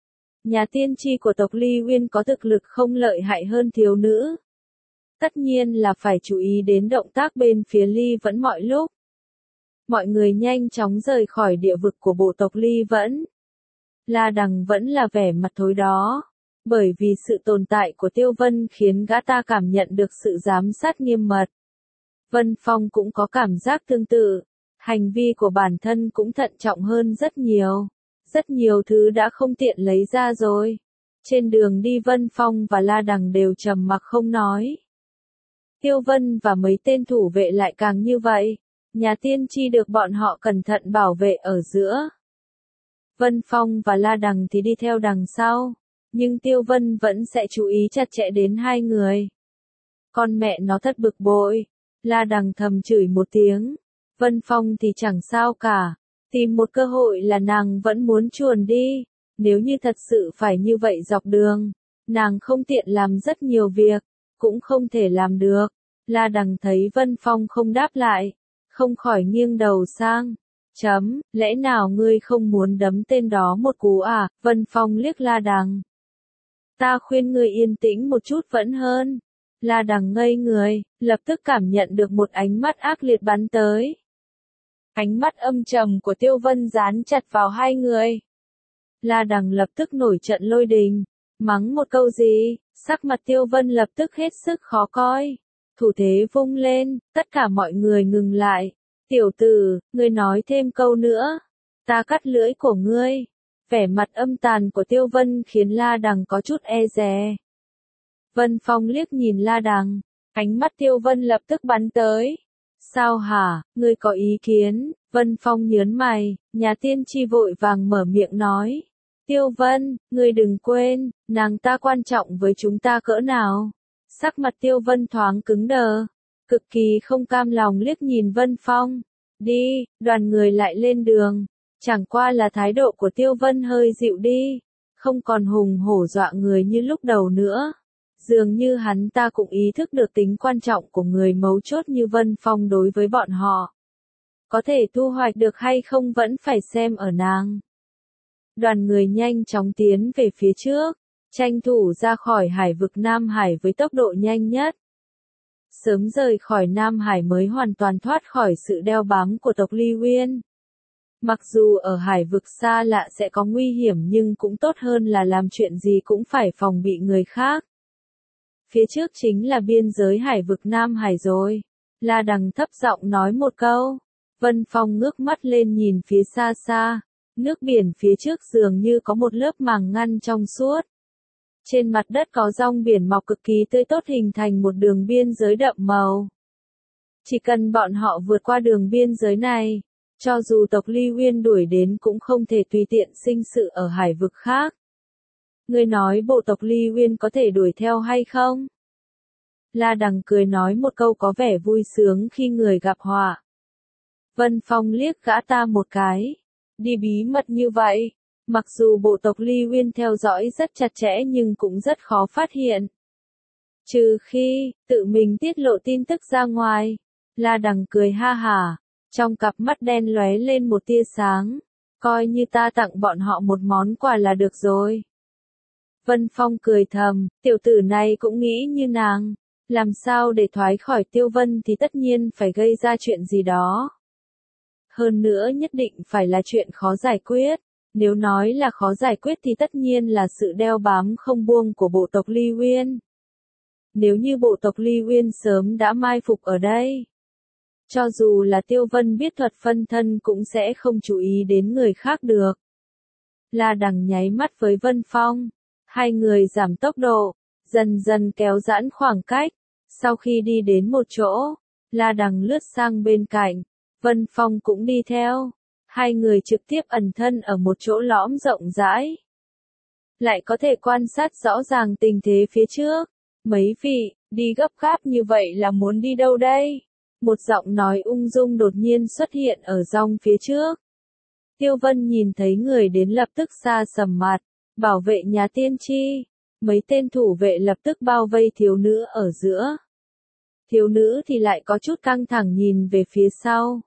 Nhà tiên tri của tộc Ly Uyên có thực lực không lợi hại hơn thiếu nữ. Tất nhiên là phải chú ý đến động tác bên phía Ly Vẫn mọi lúc. Mọi người nhanh chóng rời khỏi địa vực của bộ tộc Ly Vẫn. La Đằng vẫn là vẻ mặt thối đó, bởi vì sự tồn tại của Tiêu Vân khiến gã ta cảm nhận được sự giám sát nghiêm mật. Vân Phong cũng có cảm giác tương tự, hành vi của bản thân cũng thận trọng hơn rất nhiều. Rất nhiều thứ đã không tiện lấy ra rồi. Trên đường đi Vân Phong và La Đằng đều trầm mặc không nói. Tiêu Vân và mấy tên thủ vệ lại càng như vậy. Nhà tiên tri được bọn họ cẩn thận bảo vệ ở giữa. Vân Phong và La Đằng thì đi theo đằng sau. Nhưng Tiêu Vân vẫn sẽ chú ý chặt chẽ đến hai người. Con mẹ nó thật bực bội. La Đằng thầm chửi một tiếng. Vân Phong thì chẳng sao cả. Tìm một cơ hội là nàng vẫn muốn chuồn đi. Nếu như thật sự phải như vậy dọc đường, nàng không tiện làm rất nhiều việc, cũng không thể làm được. La Đằng thấy Vân Phong không đáp lại, không khỏi nghiêng đầu sang. Chấm, lẽ nào ngươi không muốn đấm tên đó một cú à? Vân Phong liếc La Đằng. Ta khuyên ngươi yên tĩnh một chút vẫn hơn. La Đằng ngây người, lập tức cảm nhận được một ánh mắt ác liệt bắn tới. Ánh mắt âm trầm của Tiêu Vân dán chặt vào hai người. La Đằng lập tức nổi trận lôi đình, mắng một câu gì, sắc mặt Tiêu Vân lập tức hết sức khó coi. Thủ thế vung lên, tất cả mọi người ngừng lại. Tiểu tử, ngươi nói thêm câu nữa, ta cắt lưỡi của ngươi. Vẻ mặt âm tàn của Tiêu Vân khiến La Đằng có chút e dè. Vân Phong liếc nhìn La Đằng, ánh mắt Tiêu Vân lập tức bắn tới. Sao hả, ngươi có ý kiến? Vân Phong nhớn mày, nhà tiên tri vội vàng mở miệng nói. Tiêu Vân, ngươi đừng quên, nàng ta quan trọng với chúng ta cỡ nào. Sắc mặt Tiêu Vân thoáng cứng đờ, cực kỳ không cam lòng liếc nhìn Vân Phong. Đi, đoàn người lại lên đường. Chẳng qua là thái độ của Tiêu Vân hơi dịu đi, không còn hùng hổ dọa người như lúc đầu nữa. Dường như hắn ta cũng ý thức được tính quan trọng của người mấu chốt như Vân Phong đối với bọn họ. Có thể thu hoạch được hay không vẫn phải xem ở nàng. Đoàn người nhanh chóng tiến về phía trước, tranh thủ ra khỏi hải vực Nam Hải với tốc độ nhanh nhất. Sớm rời khỏi Nam Hải mới hoàn toàn thoát khỏi sự đeo bám của tộc Ly Uyên. Mặc dù ở hải vực xa lạ sẽ có nguy hiểm nhưng cũng tốt hơn là làm chuyện gì cũng phải phòng bị người khác. Phía trước chính là biên giới hải vực Nam Hải rồi. La Đằng thấp giọng nói một câu. Vân Phong ngước mắt lên nhìn phía xa xa. Nước biển phía trước dường như có một lớp màng ngăn trong suốt. Trên mặt đất có rong biển mọc cực kỳ tươi tốt hình thành một đường biên giới đậm màu. Chỉ cần bọn họ vượt qua đường biên giới này, cho dù tộc Ly Uyên đuổi đến cũng không thể tùy tiện sinh sự ở hải vực khác. Ngươi nói bộ tộc Ly Uyên có thể đuổi theo hay không? La Đằng cười nói một câu có vẻ vui sướng khi người gặp họa. Vân Phong liếc gã ta một cái. Đi bí mật như vậy, mặc dù bộ tộc Ly Uyên theo dõi rất chặt chẽ nhưng cũng rất khó phát hiện. Trừ khi, tự mình tiết lộ tin tức ra ngoài. La Đằng cười ha hả, trong cặp mắt đen lóe lên một tia sáng. Coi như ta tặng bọn họ một món quà là được rồi. Vân Phong cười thầm, tiểu tử này cũng nghĩ như nàng. Làm sao để thoái khỏi Tiêu Vân thì tất nhiên phải gây ra chuyện gì đó. Hơn nữa nhất định phải là chuyện khó giải quyết. Nếu nói là khó giải quyết thì tất nhiên là sự đeo bám không buông của bộ tộc Ly Uyên. Nếu như bộ tộc Ly Uyên sớm đã mai phục ở đây, cho dù là Tiêu Vân biết thuật phân thân cũng sẽ không chú ý đến người khác được. La Đằng nháy mắt với Vân Phong. Hai người giảm tốc độ, dần dần kéo giãn khoảng cách. Sau khi đi đến một chỗ, La Đằng lướt sang bên cạnh, Vân Phong cũng đi theo. Hai người trực tiếp ẩn thân ở một chỗ lõm rộng rãi. Lại có thể quan sát rõ ràng tình thế phía trước. Mấy vị, đi gấp gáp như vậy là muốn đi đâu đây? Một giọng nói ung dung đột nhiên xuất hiện ở rong phía trước. Tiêu Vân nhìn thấy người đến lập tức xa sầm mặt. Bảo vệ nhà tiên tri. Mấy tên thủ vệ lập tức bao vây thiếu nữ ở giữa. Thiếu nữ thì lại có chút căng thẳng nhìn về phía sau.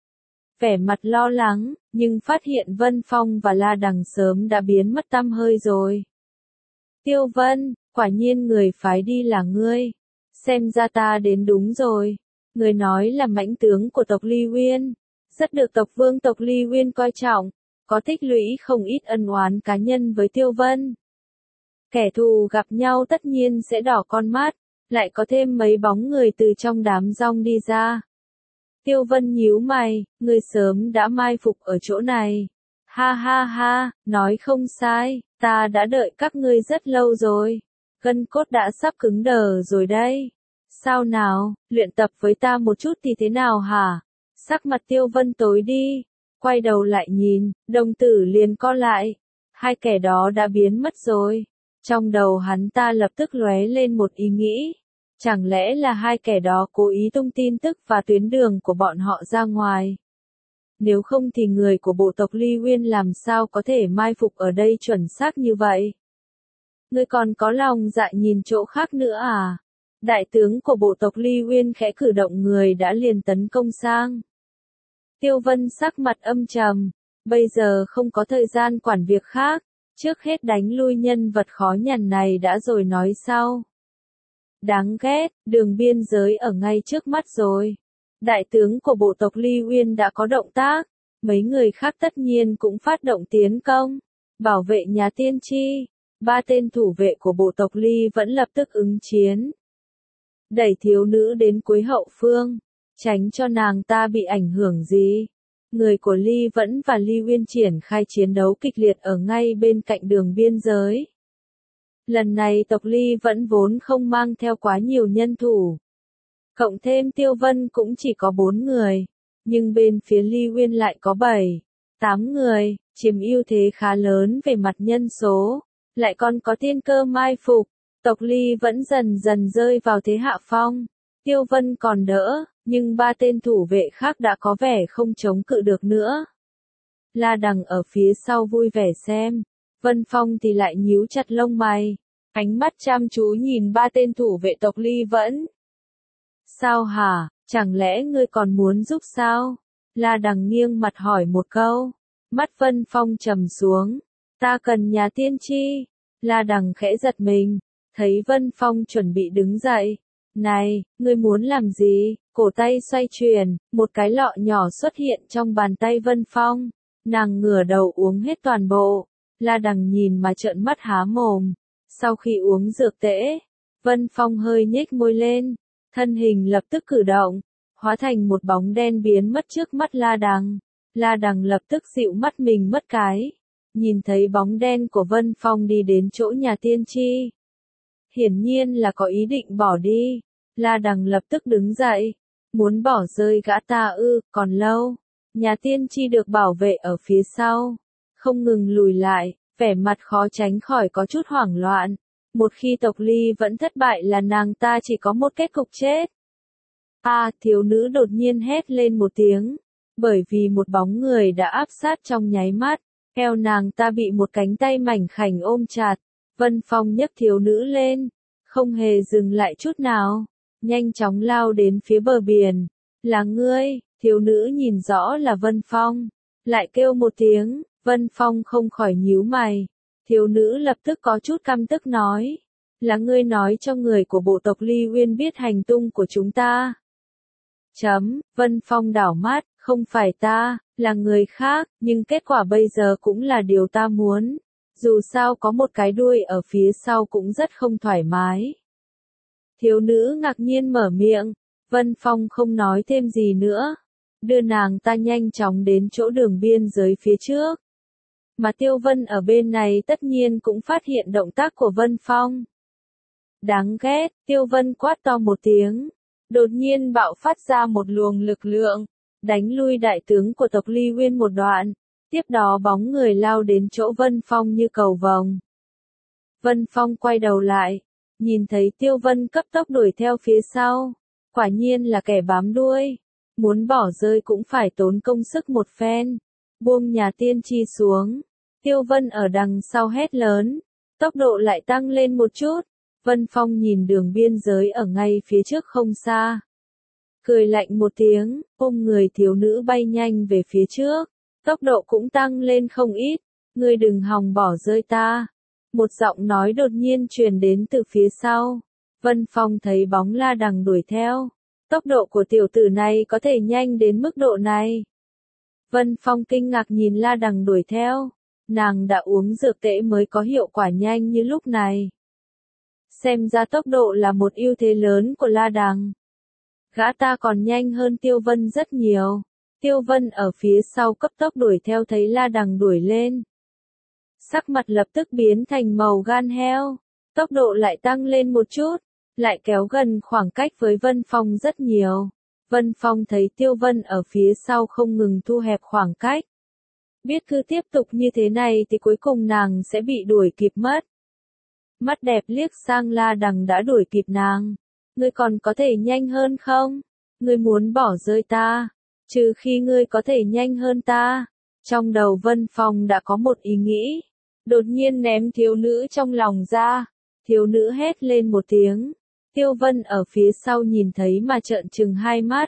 Vẻ mặt lo lắng, nhưng phát hiện Vân Phong và La Đằng sớm đã biến mất tăm hơi rồi. Tiêu Vân, quả nhiên người phái đi là ngươi. Xem ra ta đến đúng rồi. Người nói là mãnh tướng của tộc Ly Uyên. Rất được tộc vương tộc Ly Uyên coi trọng. Có tích lũy không ít ân oán cá nhân với Tiêu Vân. Kẻ thù gặp nhau tất nhiên sẽ đỏ con mắt. Lại có thêm mấy bóng người từ trong đám rong đi ra. Tiêu Vân nhíu mày, ngươi sớm đã mai phục ở chỗ này. Ha ha ha, nói không sai, ta đã đợi các ngươi rất lâu rồi. Gân cốt đã sắp cứng đờ rồi đây. Sao nào, luyện tập với ta một chút thì thế nào hả? Sắc mặt Tiêu Vân tối đi, quay đầu lại nhìn, đồng tử liền co lại. Hai kẻ đó đã biến mất rồi. Trong đầu hắn ta lập tức lóe lên một ý nghĩ. Chẳng lẽ là hai kẻ đó cố ý tung tin tức và tuyến đường của bọn họ ra ngoài? Nếu không thì người của bộ tộc Ly Uyên làm sao có thể mai phục ở đây chuẩn xác như vậy? Ngươi còn có lòng dạ nhìn chỗ khác nữa à? Đại tướng của bộ tộc Ly Uyên khẽ cử động người đã liền tấn công sang. Tiêu Vân sắc mặt âm trầm, bây giờ không có thời gian quản việc khác, trước hết đánh lui nhân vật khó nhằn này đã rồi nói sau. Đáng ghét, đường biên giới ở ngay trước mắt rồi. Đại tướng của bộ tộc Ly Uyên đã có động tác, mấy người khác tất nhiên cũng phát động tiến công, bảo vệ nhà tiên tri. Ba tên thủ vệ của bộ tộc Ly vẫn lập tức ứng chiến. Đẩy thiếu nữ đến cuối hậu phương, tránh cho nàng ta bị ảnh hưởng gì. Người của Ly vẫn và Ly Uyên triển khai chiến đấu kịch liệt ở ngay bên cạnh đường biên giới. Lần này tộc Ly vẫn vốn không mang theo quá nhiều nhân thủ. Cộng thêm Tiêu Vân cũng chỉ có bốn người, nhưng bên phía Ly Uyên lại có bảy, tám người, chiếm ưu thế khá lớn về mặt nhân số, lại còn có tiên cơ mai phục. Tộc Ly vẫn dần dần rơi vào thế hạ phong. Tiêu Vân còn đỡ, nhưng ba tên thủ vệ khác đã có vẻ không chống cự được nữa. La Đằng ở phía sau vui vẻ xem, Vân Phong thì lại nhíu chặt lông mày, ánh mắt chăm chú nhìn ba tên thủ vệ tộc Ly vẫn. Sao hả, chẳng lẽ ngươi còn muốn giúp sao? La Đằng nghiêng mặt hỏi một câu, mắt Vân Phong trầm xuống, ta cần nhà tiên tri. La Đằng khẽ giật mình, thấy Vân Phong chuẩn bị đứng dậy. Này, ngươi muốn làm gì? Cổ tay xoay chuyển, một cái lọ nhỏ xuất hiện trong bàn tay Vân Phong. Nàng ngửa đầu uống hết toàn bộ. La Đằng nhìn mà trợn mắt há mồm. Sau khi uống dược tễ, Vân Phong hơi nhếch môi lên, thân hình lập tức cử động, hóa thành một bóng đen biến mất trước mắt La Đằng. La Đằng lập tức dịu mắt mình mất cái, nhìn thấy bóng đen của Vân Phong đi đến chỗ nhà tiên tri. Hiển nhiên là có ý định bỏ đi. La Đằng lập tức đứng dậy, muốn bỏ rơi gã ta ư, còn lâu. Nhà tiên tri được bảo vệ ở phía sau, không ngừng lùi lại, vẻ mặt khó tránh khỏi có chút hoảng loạn. Một khi tộc Ly vẫn thất bại là nàng ta chỉ có một kết cục chết. À, thiếu nữ đột nhiên hét lên một tiếng, bởi vì một bóng người đã áp sát trong nháy mắt, eo nàng ta bị một cánh tay mảnh khảnh ôm chặt. Vân Phong nhấc thiếu nữ lên, không hề dừng lại chút nào, nhanh chóng lao đến phía bờ biển. Là ngươi, thiếu nữ nhìn rõ là Vân Phong, lại kêu một tiếng, Vân Phong không khỏi nhíu mày. Thiếu nữ lập tức có chút căm tức nói, là ngươi nói cho người của bộ tộc Ly Uyên biết hành tung của chúng ta. Chấm, Vân Phong đảo mắt, không phải ta, là người khác, nhưng kết quả bây giờ cũng là điều ta muốn. Dù sao có một cái đuôi ở phía sau cũng rất không thoải mái. Thiếu nữ ngạc nhiên mở miệng, Vân Phong không nói thêm gì nữa, đưa nàng ta nhanh chóng đến chỗ đường biên giới phía trước. Mà Tiêu Vân ở bên này tất nhiên cũng phát hiện động tác của Vân Phong. Đáng ghét, Tiêu Vân quát to một tiếng, đột nhiên bạo phát ra một luồng lực lượng, đánh lui đại tướng của tộc Ly Uyên một đoạn. Tiếp đó bóng người lao đến chỗ Vân Phong như cầu vồng. Vân Phong quay đầu lại, nhìn thấy Tiêu Vân cấp tốc đuổi theo phía sau. Quả nhiên là kẻ bám đuôi. Muốn bỏ rơi cũng phải tốn công sức một phen. Buông nhà tiên tri xuống. Tiêu Vân ở đằng sau hét lớn. Tốc độ lại tăng lên một chút. Vân Phong nhìn đường biên giới ở ngay phía trước không xa. Cười lạnh một tiếng, ôm người thiếu nữ bay nhanh về phía trước. Tốc độ cũng tăng lên không ít, ngươi đừng hòng bỏ rơi ta. Một giọng nói đột nhiên truyền đến từ phía sau. Vân Phong thấy bóng La Đằng đuổi theo. Tốc độ của tiểu tử này có thể nhanh đến mức độ này. Vân Phong kinh ngạc nhìn La Đằng đuổi theo. Nàng đã uống dược tễ mới có hiệu quả nhanh như lúc này. Xem ra tốc độ là một ưu thế lớn của La Đằng. Gã ta còn nhanh hơn Tiêu Vân rất nhiều. Tiêu Vân ở phía sau cấp tốc đuổi theo thấy La Đằng đuổi lên. Sắc mặt lập tức biến thành màu gan heo, tốc độ lại tăng lên một chút, lại kéo gần khoảng cách với Vân Phong rất nhiều. Vân Phong thấy Tiêu Vân ở phía sau không ngừng thu hẹp khoảng cách. Biết cứ tiếp tục như thế này thì cuối cùng nàng sẽ bị đuổi kịp mất. Mắt đẹp liếc sang La Đằng đã đuổi kịp nàng. Ngươi còn có thể nhanh hơn không? Ngươi muốn bỏ rơi ta, trừ khi ngươi có thể nhanh hơn ta. Trong đầu Vân Phong đã có một ý nghĩ. Đột nhiên ném thiếu nữ trong lòng ra. Thiếu nữ hét lên một tiếng. Tiêu Vân ở phía sau nhìn thấy mà trợn trừng hai mắt.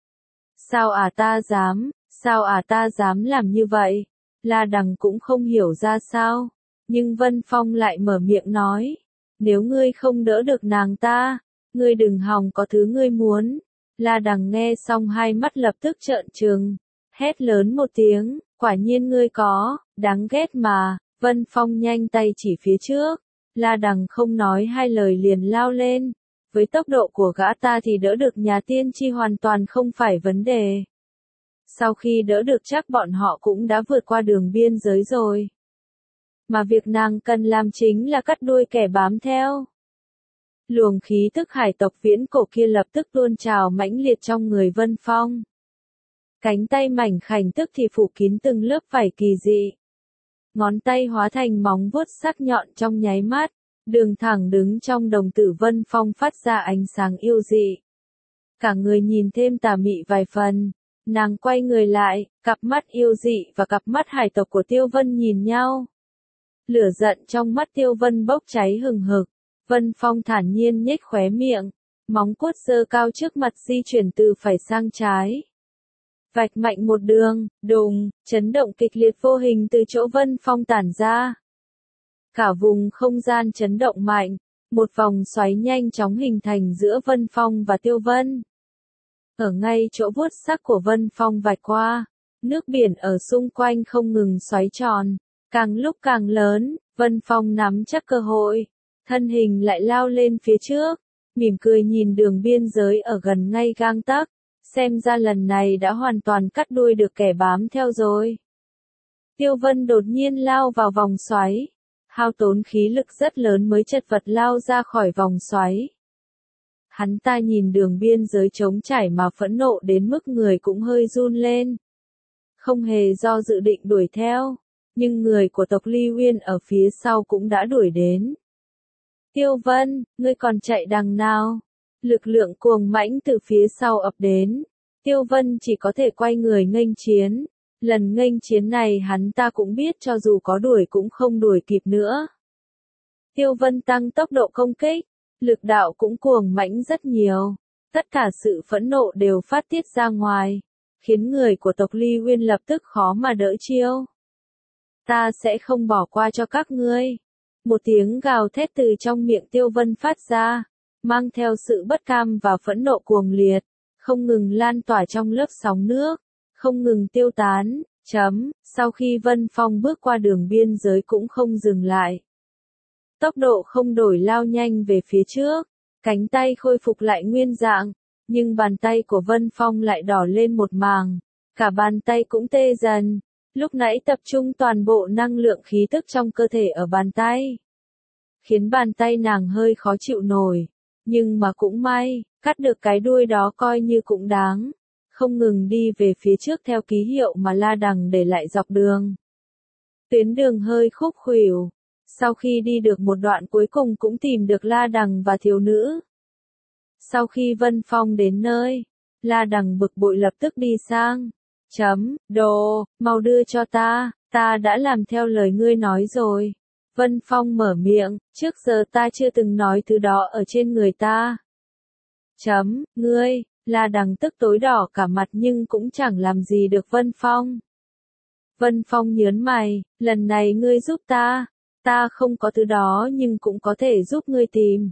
Sao à ta dám, sao à ta dám làm như vậy? La Đằng cũng không hiểu ra sao. Nhưng Vân Phong lại mở miệng nói. Nếu ngươi không đỡ được nàng ta, ngươi đừng hòng có thứ ngươi muốn. La Đằng nghe xong hai mắt lập tức trợn trừng. Hét lớn một tiếng, quả nhiên ngươi có, đáng ghét mà. Vân Phong nhanh tay chỉ phía trước. La Đằng không nói hai lời liền lao lên. Với tốc độ của gã ta thì đỡ được nhà tiên tri hoàn toàn không phải vấn đề. Sau khi đỡ được chắc bọn họ cũng đã vượt qua đường biên giới rồi. Mà việc nàng cần làm chính là cắt đuôi kẻ bám theo. Luồng khí tức hải tộc viễn cổ kia lập tức tuôn trào mãnh liệt trong người Vân Phong. Cánh tay mảnh khảnh tức thì phủ kín từng lớp vảy kỳ dị. Ngón tay hóa thành móng vuốt sắc nhọn trong nháy mắt. Đường thẳng đứng trong đồng tử Vân Phong phát ra ánh sáng yêu dị. Cả người nhìn thêm tà mị vài phần. Nàng quay người lại, cặp mắt yêu dị và cặp mắt hải tộc của Tiêu Vân nhìn nhau. Lửa giận trong mắt Tiêu Vân bốc cháy hừng hực. Vân Phong thản nhiên nhếch khóe miệng. Móng vuốt giơ cao trước mặt di chuyển từ phải sang trái. Vạch mạnh một đường, đùng, chấn động kịch liệt vô hình từ chỗ Vân Phong tản ra. Cả vùng không gian chấn động mạnh, một vòng xoáy nhanh chóng hình thành giữa Vân Phong và Tiêu Vân. Ở ngay chỗ vuốt sắc của Vân Phong vạch qua, nước biển ở xung quanh không ngừng xoáy tròn, càng lúc càng lớn, Vân Phong nắm chắc cơ hội, thân hình lại lao lên phía trước, mỉm cười nhìn đường biên giới ở gần ngay gang tấc, xem ra lần này đã hoàn toàn cắt đuôi được kẻ bám theo rồi. Tiêu Vân đột nhiên lao vào vòng xoáy. Hao tốn khí lực rất lớn mới chật vật lao ra khỏi vòng xoáy. Hắn ta nhìn đường biên giới trống trải mà phẫn nộ đến mức người cũng hơi run lên. Không hề do dự định đuổi theo, nhưng người của tộc Ly Uyên ở phía sau cũng đã đuổi đến. Tiêu Vân, ngươi còn chạy đằng nào? Lực lượng cuồng mãnh từ phía sau ập đến. Tiêu Vân chỉ có thể quay người nghênh chiến. Lần nghênh chiến này hắn ta cũng biết cho dù có đuổi cũng không đuổi kịp nữa. Tiêu Vân tăng tốc độ công kích, lực đạo cũng cuồng mãnh rất nhiều. Tất cả sự phẫn nộ đều phát tiết ra ngoài, khiến người của tộc Ly Uyên lập tức khó mà đỡ chiêu. Ta sẽ không bỏ qua cho các ngươi. Một tiếng gào thét từ trong miệng Tiêu Vân phát ra, mang theo sự bất cam và phẫn nộ cuồng liệt, không ngừng lan tỏa trong lớp sóng nước. Không ngừng tiêu tán, chấm, sau khi Vân Phong bước qua đường biên giới cũng không dừng lại. Tốc độ không đổi lao nhanh về phía trước, cánh tay khôi phục lại nguyên dạng, nhưng bàn tay của Vân Phong lại đỏ lên một màng, cả bàn tay cũng tê dần, lúc nãy tập trung toàn bộ năng lượng khí tức trong cơ thể ở bàn tay. Khiến bàn tay nàng hơi khó chịu nổi, nhưng mà cũng may, cắt được cái đuôi đó coi như cũng đáng. Không ngừng đi về phía trước theo ký hiệu mà La Đằng để lại dọc đường. Tuyến đường hơi khúc khuỷu. Sau khi đi được một đoạn cuối cùng cũng tìm được La Đằng và thiếu nữ. Sau khi Vân Phong đến nơi, La Đằng bực bội lập tức đi sang. Chấm, đồ, mau đưa cho ta, ta đã làm theo lời ngươi nói rồi. Vân Phong mở miệng, trước giờ ta chưa từng nói thứ đó ở trên người ta. Chấm, ngươi. La Đằng tức tối đỏ cả mặt nhưng cũng chẳng làm gì được Vân Phong. Vân Phong nhớn mày, lần này ngươi giúp ta, ta không có thứ đó nhưng cũng có thể giúp ngươi tìm.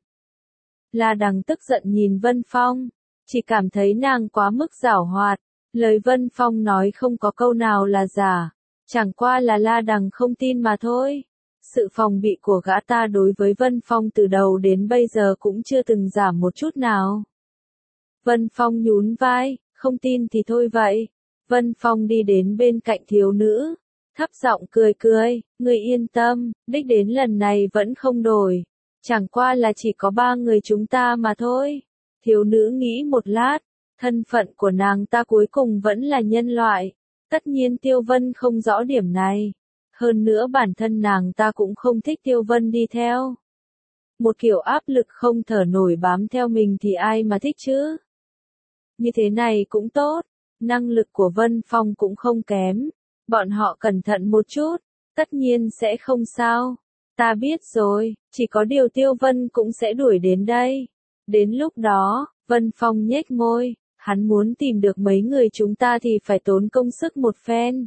La Đằng tức giận nhìn Vân Phong, chỉ cảm thấy nàng quá mức giảo hoạt, lời Vân Phong nói không có câu nào là giả, chẳng qua là La Đằng không tin mà thôi. Sự phòng bị của gã ta đối với Vân Phong từ đầu đến bây giờ cũng chưa từng giảm một chút nào. Vân Phong nhún vai, không tin thì thôi vậy. Vân Phong đi đến bên cạnh thiếu nữ, thấp giọng cười cười, ngươi yên tâm, đích đến lần này vẫn không đổi. Chẳng qua là chỉ có ba người chúng ta mà thôi. Thiếu nữ nghĩ một lát, thân phận của nàng ta cuối cùng vẫn là nhân loại. Tất nhiên Tiêu Vân không rõ điểm này. Hơn nữa bản thân nàng ta cũng không thích Tiêu Vân đi theo. Một kiểu áp lực không thở nổi bám theo mình thì ai mà thích chứ? Như thế này cũng tốt, năng lực của Vân Phong cũng không kém. Bọn họ cẩn thận một chút, tất nhiên sẽ không sao. Ta biết rồi, chỉ có điều Tiêu Vân cũng sẽ đuổi đến đây. Đến lúc đó, Vân Phong nhếch môi, hắn muốn tìm được mấy người chúng ta thì phải tốn công sức một phen.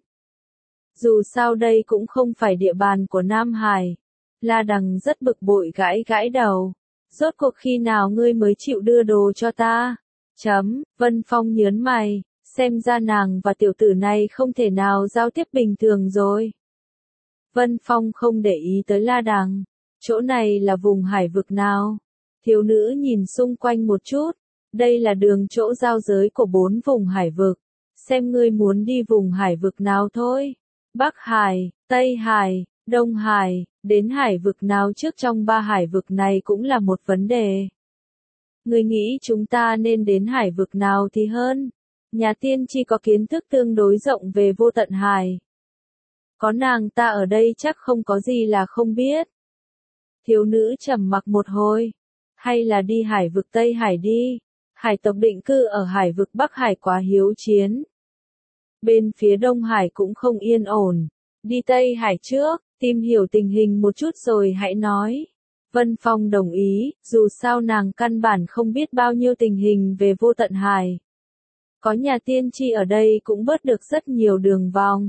Dù sao đây cũng không phải địa bàn của Nam Hải. La Đằng rất bực bội gãi gãi đầu. Rốt cuộc khi nào ngươi mới chịu đưa đồ cho ta? Chấm, Vân Phong nhớn mày, xem ra nàng và tiểu tử này không thể nào giao tiếp bình thường rồi. Vân Phong không để ý tới La Đằng. Chỗ này là vùng hải vực nào? Thiếu nữ nhìn xung quanh một chút. Đây là đường chỗ giao giới của bốn vùng hải vực. Xem ngươi muốn đi vùng hải vực nào thôi. Bắc Hải, Tây Hải, Đông Hải, đến hải vực nào trước trong ba hải vực này cũng là một vấn đề. Ngươi nghĩ chúng ta nên đến hải vực nào thì hơn? Nhà tiên tri có kiến thức tương đối rộng về vô tận hải. Có nàng ta ở đây chắc không có gì là không biết. Thiếu nữ trầm mặc một hồi. Hay là đi hải vực Tây Hải đi. Hải tộc định cư ở hải vực Bắc Hải quá hiếu chiến. Bên phía Đông Hải cũng không yên ổn. Đi Tây Hải trước, tìm hiểu tình hình một chút rồi hãy nói. Vân Phong đồng ý, dù sao nàng căn bản không biết bao nhiêu tình hình về vô tận hải. Có nhà tiên tri ở đây cũng bớt được rất nhiều đường vòng.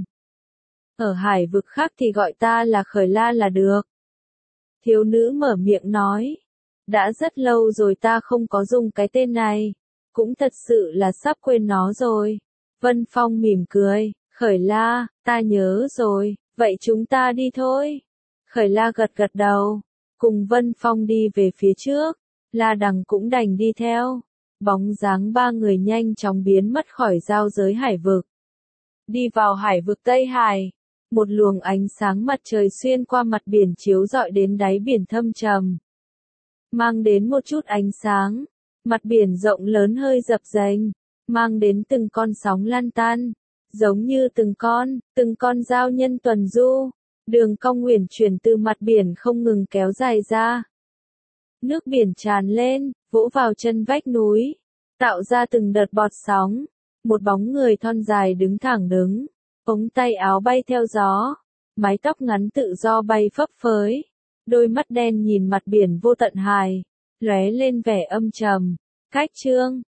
Ở hải vực khác thì gọi ta là Khởi La là được. Thiếu nữ mở miệng nói. Đã rất lâu rồi ta không có dùng cái tên này. Cũng thật sự là sắp quên nó rồi. Vân Phong mỉm cười. Khởi La, ta nhớ rồi. Vậy chúng ta đi thôi. Khởi La gật gật đầu. Cùng Vân Phong đi về phía trước. La Đằng cũng đành đi theo. Bóng dáng ba người nhanh chóng biến mất khỏi giao giới hải vực. Đi vào hải vực Tây Hải. Một luồng ánh sáng mặt trời xuyên qua mặt biển chiếu rọi đến đáy biển thâm trầm. Mang đến một chút ánh sáng. Mặt biển rộng lớn hơi dập dềnh. Mang đến từng con sóng lan tan. Giống như từng con, từng con giao nhân tuần du. Đường cong uyển chuyển từ mặt biển không ngừng kéo dài ra. Nước biển tràn lên, vỗ vào chân vách núi. Tạo ra từng đợt bọt sóng. Một bóng người thon dài đứng thẳng đứng. Ống tay áo bay theo gió. Mái tóc ngắn tự do bay phấp phới. Đôi mắt đen nhìn mặt biển vô tận hải. Lóe lên vẻ âm trầm. Cách chương.